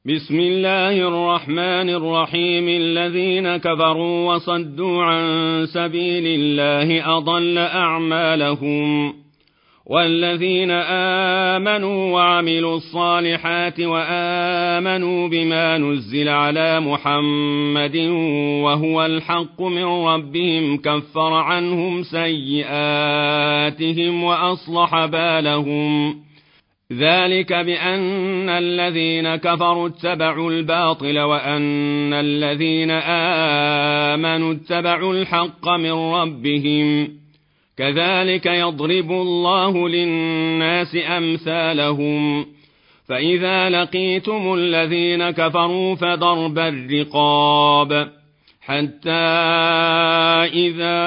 بسم الله الرحمن الرحيم. الذين كفروا وصدوا عن سبيل الله أضل أعمالهم، والذين آمنوا وعملوا الصالحات وآمنوا بما نزل على محمد وهو الحق من ربهم كفر عنهم سيئاتهم وأصلح بالهم. ذلك بأن الذين كفروا اتبعوا الباطل وأن الذين آمنوا اتبعوا الحق من ربهم. كذلك يضرب الله للناس أمثالهم. فإذا لقيتم الذين كفروا فضرب الرقاب حتى إذا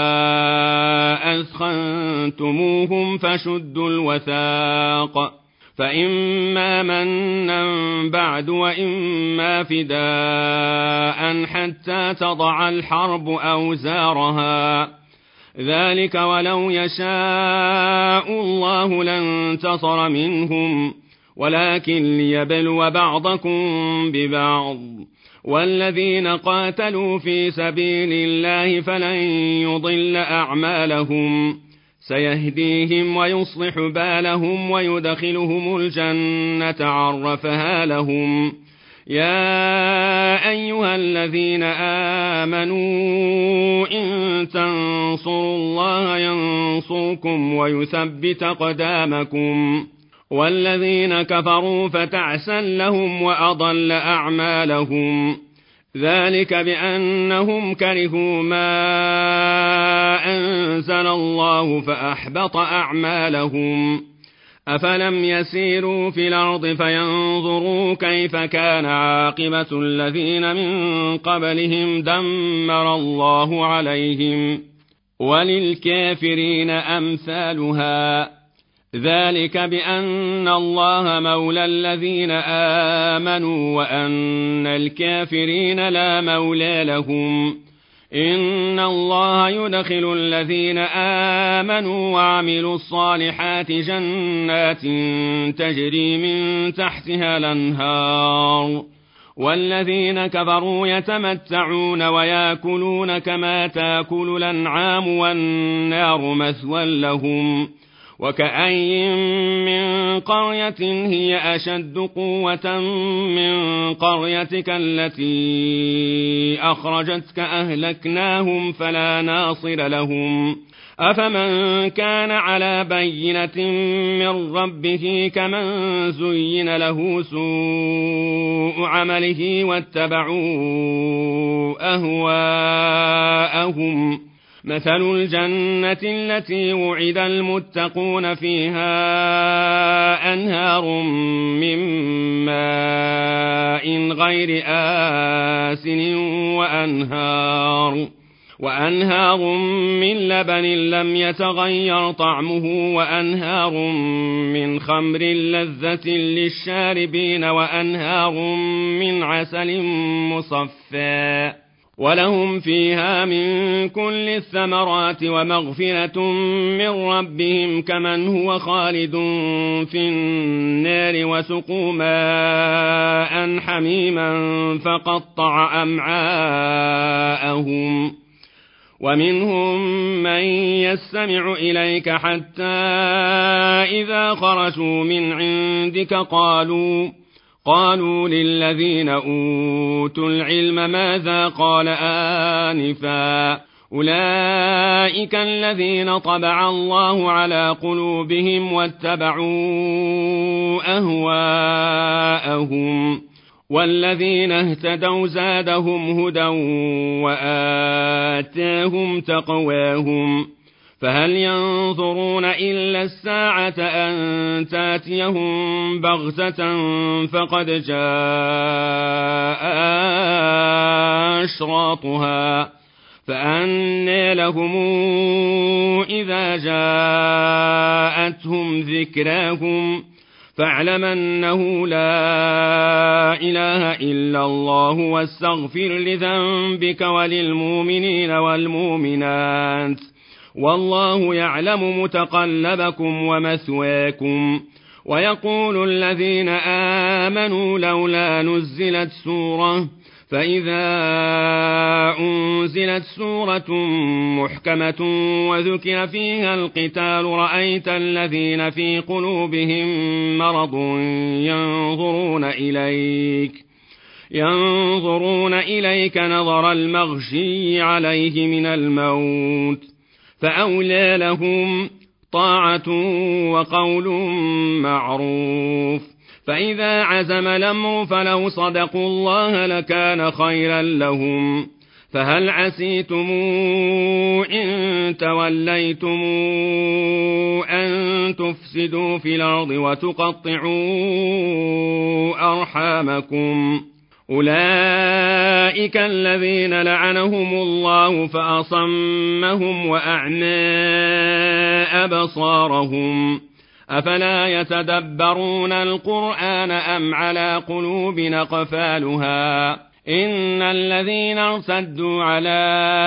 أثخنتموهم فشدوا الوثاق، فإما منا بعد وإما فداء حتى تضع الحرب أوزارها. ذلك ولو يشاء الله لانتصر منهم، ولكن ليبلو بعضكم ببعض. والذين قاتلوا في سبيل الله فلن يضل أعمالهم، سيهديهم ويصلح بالهم ويدخلهم الجنة عرفها لهم. يا أيها الذين آمنوا إن تنصروا الله ينصركم ويثبت أقدامكم. والذين كفروا فتعسا لهم وأضل أعمالهم. ذلك بأنهم كرهوا ما أنزل الله فأحبط أعمالهم. أفلم يسيروا في الأرض فينظروا كيف كان عاقبة الذين من قبلهم دمر الله عليهم، وللكافرين أمثالها. ذلك بأن الله مولى الذين آمنوا وأن الكافرين لا مولى لهم. إن الله يدخل الذين آمنوا وعملوا الصالحات جنات تجري من تحتها الأنهار، والذين كفروا يتمتعون ويأكلون كما تأكل الأنعام والنار مثوى لهم. وكأين من قرية هي أشد قوة من قريتك التي أخرجتك أهلكناهم فلا ناصر لهم. أفمن كان على بينة من ربه كمن زين له سوء عمله واتبعوا أهواءهم. مثل الجنة التي وعد المتقون فيها أنهار من ماء غير آسن وأنهار من لبن لم يتغير طعمه وأنهار من خمر لذة للشاربين وأنهار من عسل مصفى ولهم فيها من كل الثمرات ومغفرة من ربهم كمن هو خالد في النار وسقوا ماء حميما فقطع أمعاءهم. ومنهم من يستمع إليك حتى إذا خرجوا من عندك قالوا للذين أوتوا العلم ماذا قال آنفا. أولئك الذين طبع الله على قلوبهم واتبعوا أهواءهم. والذين اهتدوا زادهم هدى وآتاهم تقواهم. فهل ينظرون إلا الساعة أن تأتيهم بغتة فقد جاء أشراطها فأنى لهم إذا جاءتهم ذكراهم. فاعلم أنه لا إله إلا الله واستغفر لذنبك وللمؤمنين والمؤمنات والله يعلم متقلبكم ومثواكم ويقول الذين آمنوا لولا نزلت سورة فإذا أنزلت سورة محكمة وذكر فيها القتال رأيت الذين في قلوبهم مرض ينظرون إليك نظر المغشي عليه من الموت فأولى لهم طاعة وقول معروف فإذا عزم الأمر فلو صدقوا الله لكان خيرا لهم فهل عسيتم إن توليتم أن تفسدوا في الأرض وتقطعوا أرحامكم أولئك الذين لعنهم الله فأصمهم وأعمى أبصارهم أفلا يتدبرون القرآن أم على قلوب أقفالها إن الذين ارتدوا على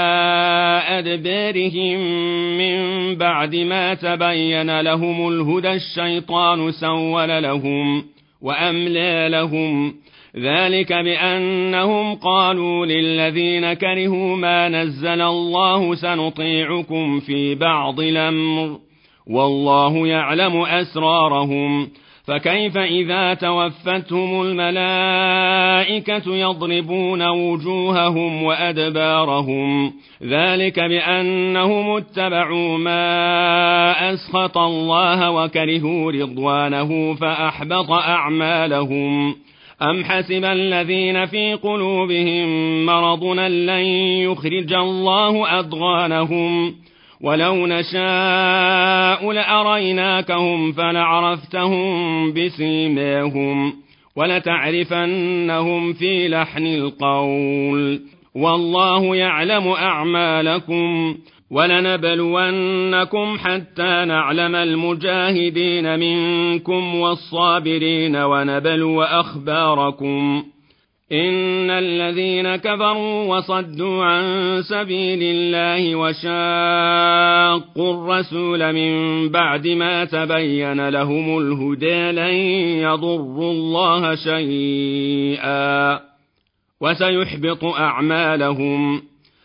أدبارهم من بعد ما تبين لهم الهدى الشيطان سول لهم وأملى لهم ذلك بأنهم قالوا للذين كرهوا ما نزل الله سنطيعكم في بعض الأمر والله يعلم أسرارهم فكيف إذا توفتهم الملائكة يضربون وجوههم وأدبارهم ذلك بأنهم اتبعوا ما أسخط الله وكرهوا رضوانه فأحبط أعمالهم أم حسب الذين في قلوبهم مرض لن يخرج الله أضغانهم ولو نشاء لأريناكهم فلعرفتهم بسيماهم ولتعرفنهم في لحن القول والله يعلم أعمالكم ولنبلونكم حتى نعلم المجاهدين منكم والصابرين ونبلو أخباركم إن الذين كفروا وصدوا عن سبيل الله وشاقوا الرسول من بعد ما تبين لهم الهدى لن يضروا الله شيئا وسيحبط أعمالهم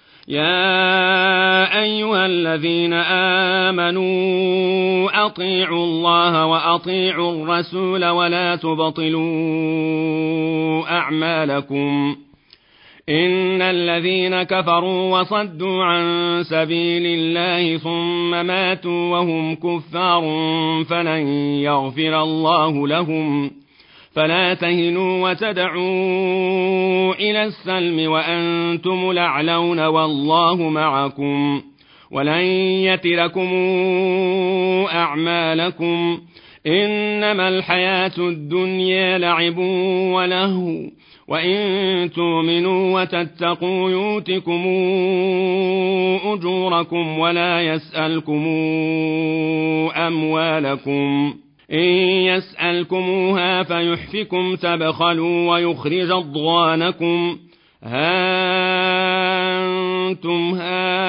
يا أيها الذين آمنوا أطيعوا الله وأطيعوا الرسول ولا تبطلوا أعمالكم إن الذين كفروا وصدوا عن سبيل الله ثم ماتوا وهم كفار فلن يغفر الله لهم فلا تهنوا وتدعوا إلى السلم وأنتم الأعلون والله معكم ولن يتركم أعمالكم إنما الحياة الدنيا لعب ولهو وإن تؤمنوا وتتقوا يؤتكم أجوركم ولا يسألكم أموالكم إن يسألكموها فيحفكم تبخلوا ويخرج أضغانكم ها أنتم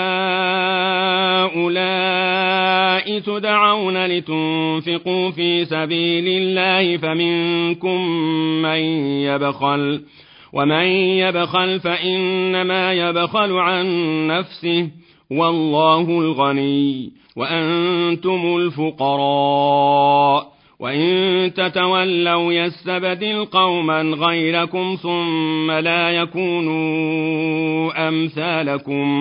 هؤلاء تدعون لتنفقوا في سبيل الله فمنكم من يبخل ومن يبخل فإنما يبخل عن نفسه والله الغني وأنتم الفقراء وإن تتولوا يستبدل قوما غيركم ثم لا يكونوا أمثالكم